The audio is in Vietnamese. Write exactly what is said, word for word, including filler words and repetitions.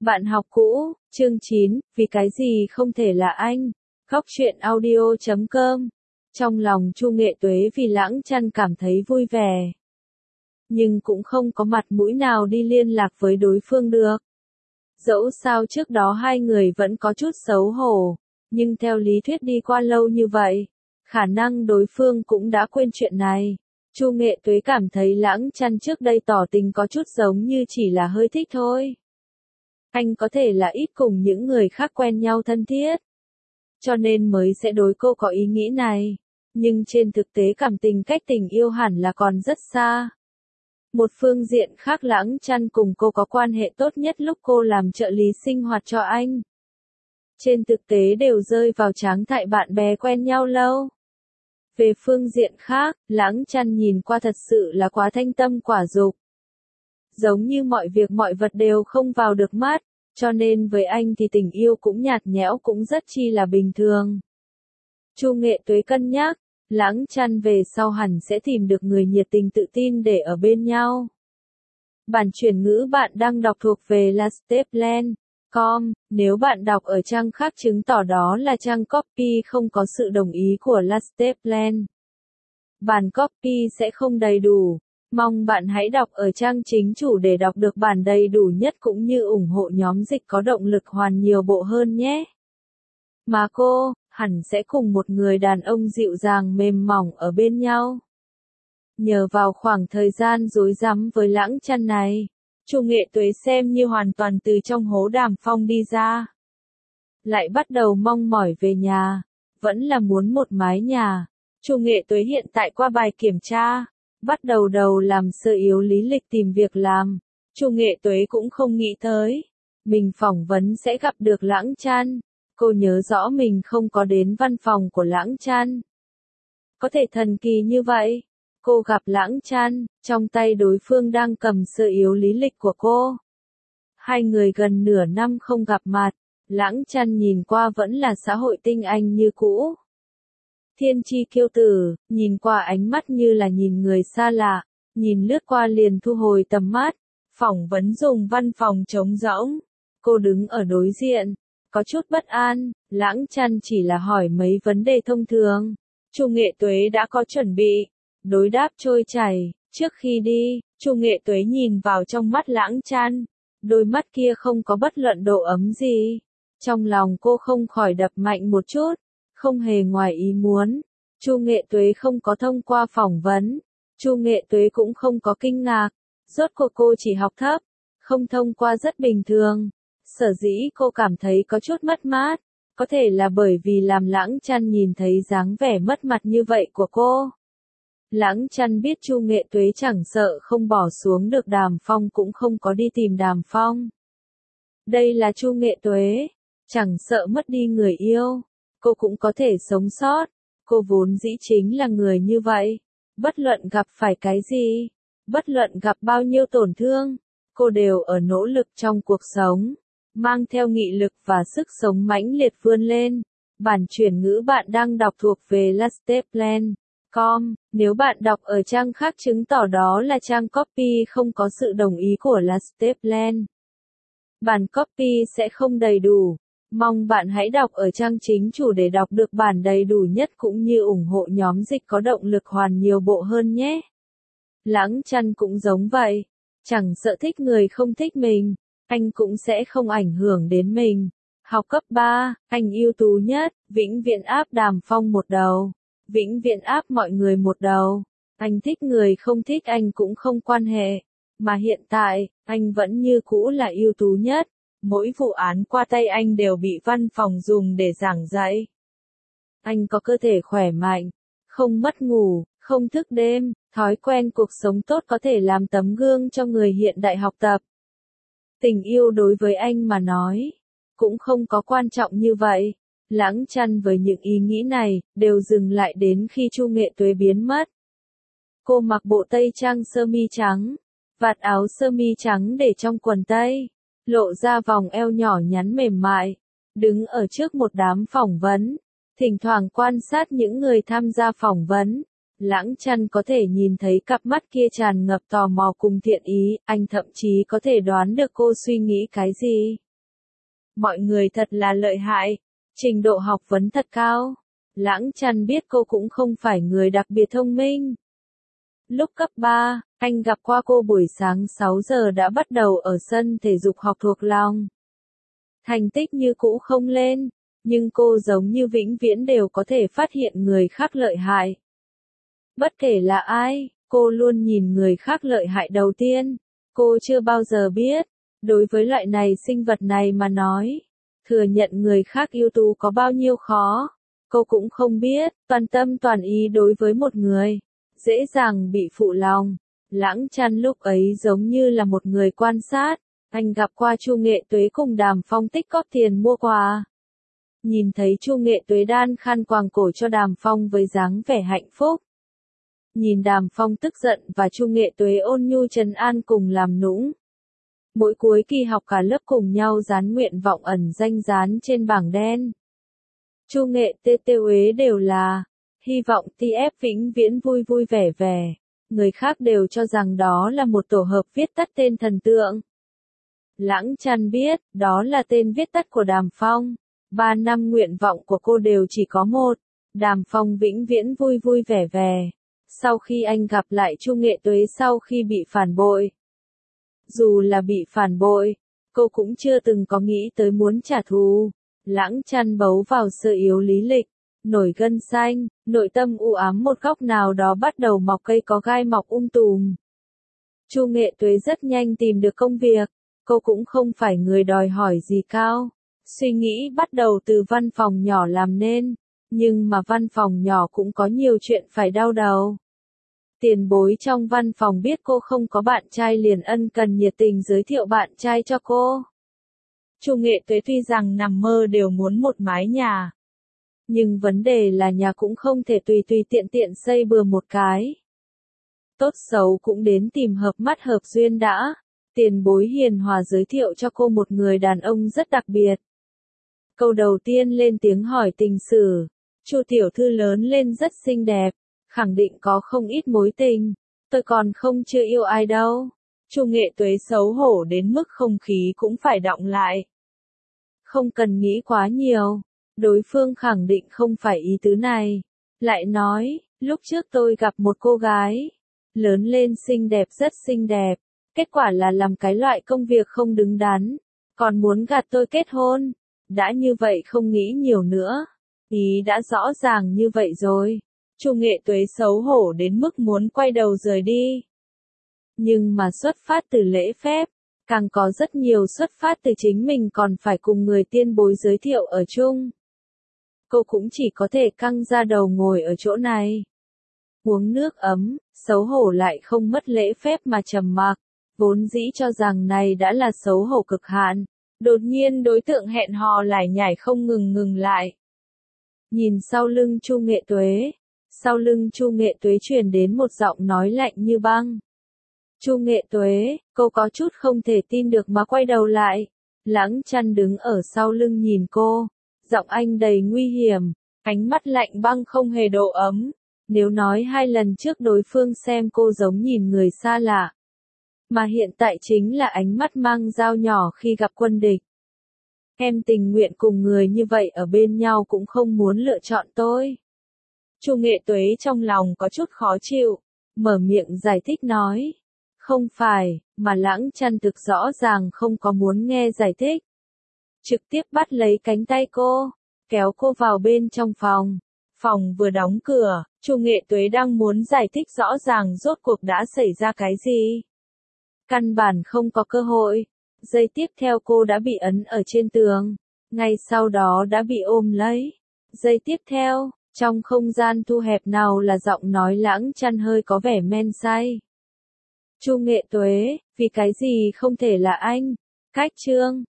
Bạn học cũ, chương chín, vì cái gì không thể là anh. Góc truyện audio chấm com. Trong lòng Chu Nghệ Tuế vì Lãng Chăn cảm thấy vui vẻ. Nhưng cũng không có mặt mũi nào đi liên lạc với đối phương được. Dẫu sao trước đó hai người vẫn có chút xấu hổ, nhưng theo lý thuyết đi qua lâu như vậy, khả năng đối phương cũng đã quên chuyện này. Chu Nghệ Tuế cảm thấy Lãng Chăn trước đây tỏ tình có chút giống như chỉ là hơi thích thôi. Anh có thể là ít cùng những người khác quen nhau thân thiết, cho nên mới sẽ đối cô có ý nghĩ này. Nhưng trên thực tế cảm tình cách tình yêu hẳn là còn rất xa. Một phương diện khác, Lãng Chăn cùng cô có quan hệ tốt nhất lúc cô làm trợ lý sinh hoạt cho anh. Trên thực tế đều rơi vào tráng tại bạn bè quen nhau lâu. Về phương diện khác, Lãng Chăn nhìn qua thật sự là quá thanh tâm quả dục. Giống như mọi việc mọi vật đều không vào được mắt, cho nên với anh thì tình yêu cũng nhạt nhẽo, cũng rất chi là bình thường. Chu Nghệ Tuế cân nhắc, Lãng Chăn về sau hẳn sẽ tìm được người nhiệt tình tự tin để ở bên nhau. Bản chuyển ngữ bạn đang đọc thuộc về lasteplan chấm com, nếu bạn đọc ở trang khác chứng tỏ đó là trang copy không có sự đồng ý của Lasteplan. Bản copy sẽ không đầy đủ. Mong bạn hãy đọc ở trang chính chủ để đọc được bản đầy đủ nhất cũng như ủng hộ nhóm dịch có động lực hoàn nhiều bộ hơn nhé. Mà cô, hẳn sẽ cùng một người đàn ông dịu dàng mềm mỏng ở bên nhau. Nhờ vào khoảng thời gian rối rắm với Lãng Chăn này, Chu Nghệ Tuế xem như hoàn toàn từ trong hố đàm phong đi ra. Lại bắt đầu mong mỏi về nhà, vẫn là muốn một mái nhà. Chu Nghệ Tuế hiện tại qua bài kiểm tra, bắt đầu đầu làm sơ yếu lý lịch tìm việc làm. Chu Nghệ Tuế cũng không nghĩ tới, mình phỏng vấn sẽ gặp được Lãng Chăn. Cô nhớ rõ mình không có đến văn phòng của Lãng Chăn. Có thể thần kỳ như vậy. Cô gặp Lãng Chăn, trong tay đối phương đang cầm sơ yếu lý lịch của cô. Hai người gần nửa năm không gặp mặt, Lãng Chăn nhìn qua vẫn là xã hội tinh anh như cũ. Thiên chi kiêu tử, nhìn qua ánh mắt như là nhìn người xa lạ, nhìn lướt qua liền thu hồi tầm mắt. Phỏng vấn dùng văn phòng trống rỗng. Cô đứng ở đối diện, có chút bất an. Lãng Chăn chỉ là hỏi mấy vấn đề thông thường. Chu Nghệ Tuế đã có chuẩn bị. Đối đáp trôi chảy. Trước khi đi, Chu Nghệ Tuế nhìn vào trong mắt Lãng Chăn. Đôi mắt kia không có bất luận độ ấm gì. Trong lòng cô không khỏi đập mạnh một chút. Không hề ngoài ý muốn. Chu Nghệ Tuế không có thông qua phỏng vấn. Chu Nghệ Tuế cũng không có kinh ngạc. Rốt cuộc cô chỉ học thấp. Không thông qua rất bình thường. Sở dĩ cô cảm thấy có chút mất mát. Có thể là bởi vì làm Lãng Chăn nhìn thấy dáng vẻ mất mặt như vậy của cô. Lãng Chăn biết Chu Nghệ Tuế chẳng sợ không bỏ xuống được Đàm Phong cũng không có đi tìm Đàm Phong. Đây là Chu Nghệ Tuế. Chẳng sợ mất đi người yêu. Cô cũng có thể sống sót. Cô vốn dĩ chính là người như vậy. Bất luận gặp phải cái gì. Bất luận gặp bao nhiêu tổn thương. Cô đều ở nỗ lực trong cuộc sống. Mang theo nghị lực và sức sống mãnh liệt vươn lên. Bản chuyển ngữ bạn đang đọc thuộc về lasteplan chấm com. Nếu bạn đọc ở trang khác chứng tỏ đó là trang copy không có sự đồng ý của Lasteplan. Bản copy sẽ không đầy đủ. Mong bạn hãy đọc ở trang chính chủ để đọc được bản đầy đủ nhất cũng như ủng hộ nhóm dịch có động lực hoàn nhiều bộ hơn nhé. Lãng Chăn cũng giống vậy. Chẳng sợ thích người không thích mình, anh cũng sẽ không ảnh hưởng đến mình. Học cấp ba, anh ưu tú nhất, vĩnh viễn áp Đàm Phong một đầu. Vĩnh viễn áp mọi người một đầu. Anh thích người không thích anh cũng không quan hệ. Mà hiện tại, anh vẫn như cũ là ưu tú nhất. Mỗi vụ án qua tay anh đều bị văn phòng dùng để giảng dạy. Anh có cơ thể khỏe mạnh, không mất ngủ, không thức đêm, thói quen cuộc sống tốt có thể làm tấm gương cho người hiện đại học tập. Tình yêu đối với anh mà nói, cũng không có quan trọng như vậy. Lãng Chăn với những ý nghĩ này, đều dừng lại đến khi Chu Nghệ Tuế biến mất. Cô mặc bộ tây trang sơ mi trắng, vạt áo sơ mi trắng để trong quần tây, lộ ra vòng eo nhỏ nhắn mềm mại, đứng ở trước một đám phỏng vấn, thỉnh thoảng quan sát những người tham gia phỏng vấn. Lãng Chăn có thể nhìn thấy cặp mắt kia tràn ngập tò mò cùng thiện ý, anh thậm chí có thể đoán được cô suy nghĩ cái gì. mọi người thật là lợi hại, trình độ học vấn thật cao. Lãng Chăn biết cô cũng không phải người đặc biệt thông minh. Lúc cấp ba, anh gặp qua cô buổi sáng sáu giờ đã bắt đầu ở sân thể dục học thuộc lòng. Thành tích như cũ không lên, nhưng cô giống như vĩnh viễn đều có thể phát hiện người khác lợi hại. Bất kể là ai, cô luôn nhìn người khác lợi hại đầu tiên. Cô chưa bao giờ biết, đối với loại này sinh vật này mà nói, thừa nhận người khác ưu tú có bao nhiêu khó. Cô cũng không biết, toàn tâm toàn ý đối với một người, dễ dàng bị phụ lòng. Lãng Chăn lúc ấy giống như là một người quan sát, anh gặp qua Chu Nghệ Tuế cùng Đàm Phong tích góp tiền mua quà. Nhìn thấy Chu Nghệ Tuế đan khăn quàng cổ cho Đàm Phong với dáng vẻ hạnh phúc. Nhìn Đàm Phong tức giận và Chu Nghệ Tuế ôn nhu trấn an cùng làm nũng. Mỗi cuối kỳ học cả lớp cùng nhau dán nguyện vọng ẩn danh dán trên bảng đen. Chu Nghệ Tê Tê Uế đều là, hy vọng tê ép vĩnh viễn vui vui vẻ vẻ. Người khác đều cho rằng đó là một tổ hợp viết tắt tên thần tượng. Lãng Chăn biết, đó là tên viết tắt của Đàm Phong. Ba năm nguyện vọng của cô đều chỉ có một, Đàm Phong vĩnh viễn vui vui vẻ vẻ. Sau khi anh gặp lại Chu Nghệ Tuế sau khi bị phản bội. Dù là bị phản bội, cô cũng chưa từng có nghĩ tới muốn trả thù. Lãng Chăn bấu vào sơ yếu lý lịch, nổi gân xanh, nội tâm u ám một góc nào đó bắt đầu mọc cây có gai mọc um tùm. Chu Nghệ Tuế rất nhanh tìm được công việc, cô cũng không phải người đòi hỏi gì cao. Suy nghĩ bắt đầu từ văn phòng nhỏ làm nên, nhưng mà văn phòng nhỏ cũng có nhiều chuyện phải đau đầu. Tiền bối trong văn phòng biết cô không có bạn trai liền ân cần nhiệt tình giới thiệu bạn trai cho cô. Chu Nghệ Tuế tuy rằng nằm mơ đều muốn một mái nhà. Nhưng vấn đề là nhà cũng không thể tùy tùy tiện tiện xây bừa một cái. Tốt xấu cũng đến tìm hợp mắt hợp duyên đã. Tiền bối hiền hòa giới thiệu cho cô một người đàn ông rất đặc biệt. Câu đầu tiên lên tiếng hỏi tình sử. Chu tiểu thư lớn lên rất xinh đẹp, khẳng định có không ít mối tình. Tôi còn không chưa yêu ai đâu. Chu Nghệ Tuế xấu hổ đến mức không khí cũng phải đọng lại. Không cần nghĩ quá nhiều, đối phương khẳng định không phải ý tứ này. Lại nói, lúc trước tôi gặp một cô gái, lớn lên xinh đẹp rất xinh đẹp, kết quả là làm cái loại công việc không đứng đắn, còn muốn gạt tôi kết hôn. Đã như vậy không nghĩ nhiều nữa, ý đã rõ ràng như vậy rồi. Chu Nghệ Tuế xấu hổ đến mức muốn quay đầu rời đi. Nhưng mà xuất phát từ lễ phép, càng có rất nhiều xuất phát từ chính mình còn phải cùng người tiên bối giới thiệu ở chung. Cô cũng chỉ có thể căng ra đầu ngồi ở chỗ này. Uống nước ấm, xấu hổ lại không mất lễ phép mà trầm mặc, vốn dĩ cho rằng này đã là xấu hổ cực hạn. Đột nhiên đối tượng hẹn hò lại nhảy không ngừng ngừng lại. Nhìn sau lưng Chu Nghệ Tuế, sau lưng Chu Nghệ Tuế truyền đến một giọng nói lạnh như băng. Chu Nghệ Tuế, cô có chút không thể tin được mà quay đầu lại. Lãng Chăn đứng ở sau lưng nhìn cô, giọng anh đầy nguy hiểm, ánh mắt lạnh băng không hề độ ấm. Nếu nói hai lần trước đối phương xem cô giống nhìn người xa lạ, mà hiện tại chính là ánh mắt mang dao nhỏ khi gặp quân địch. Em tình nguyện cùng người như vậy ở bên nhau cũng không muốn lựa chọn tôi. Chu Nghệ Tuế trong lòng có chút khó chịu, mở miệng giải thích nói. Không phải, mà Lãng Chăn thực rõ ràng không có muốn nghe giải thích. Trực tiếp bắt lấy cánh tay cô, kéo cô vào bên trong phòng. Phòng vừa đóng cửa, Chu Nghệ Tuế đang muốn giải thích rõ ràng rốt cuộc đã xảy ra cái gì. Căn bản không có cơ hội. Giây tiếp theo cô đã bị ấn ở trên tường. Ngay sau đó đã bị ôm lấy. Giây tiếp theo, trong không gian thu hẹp nào là giọng nói Lãng Chăn hơi có vẻ men say. Chu Nghệ Tuế, vì cái gì không thể là anh? Cách chương.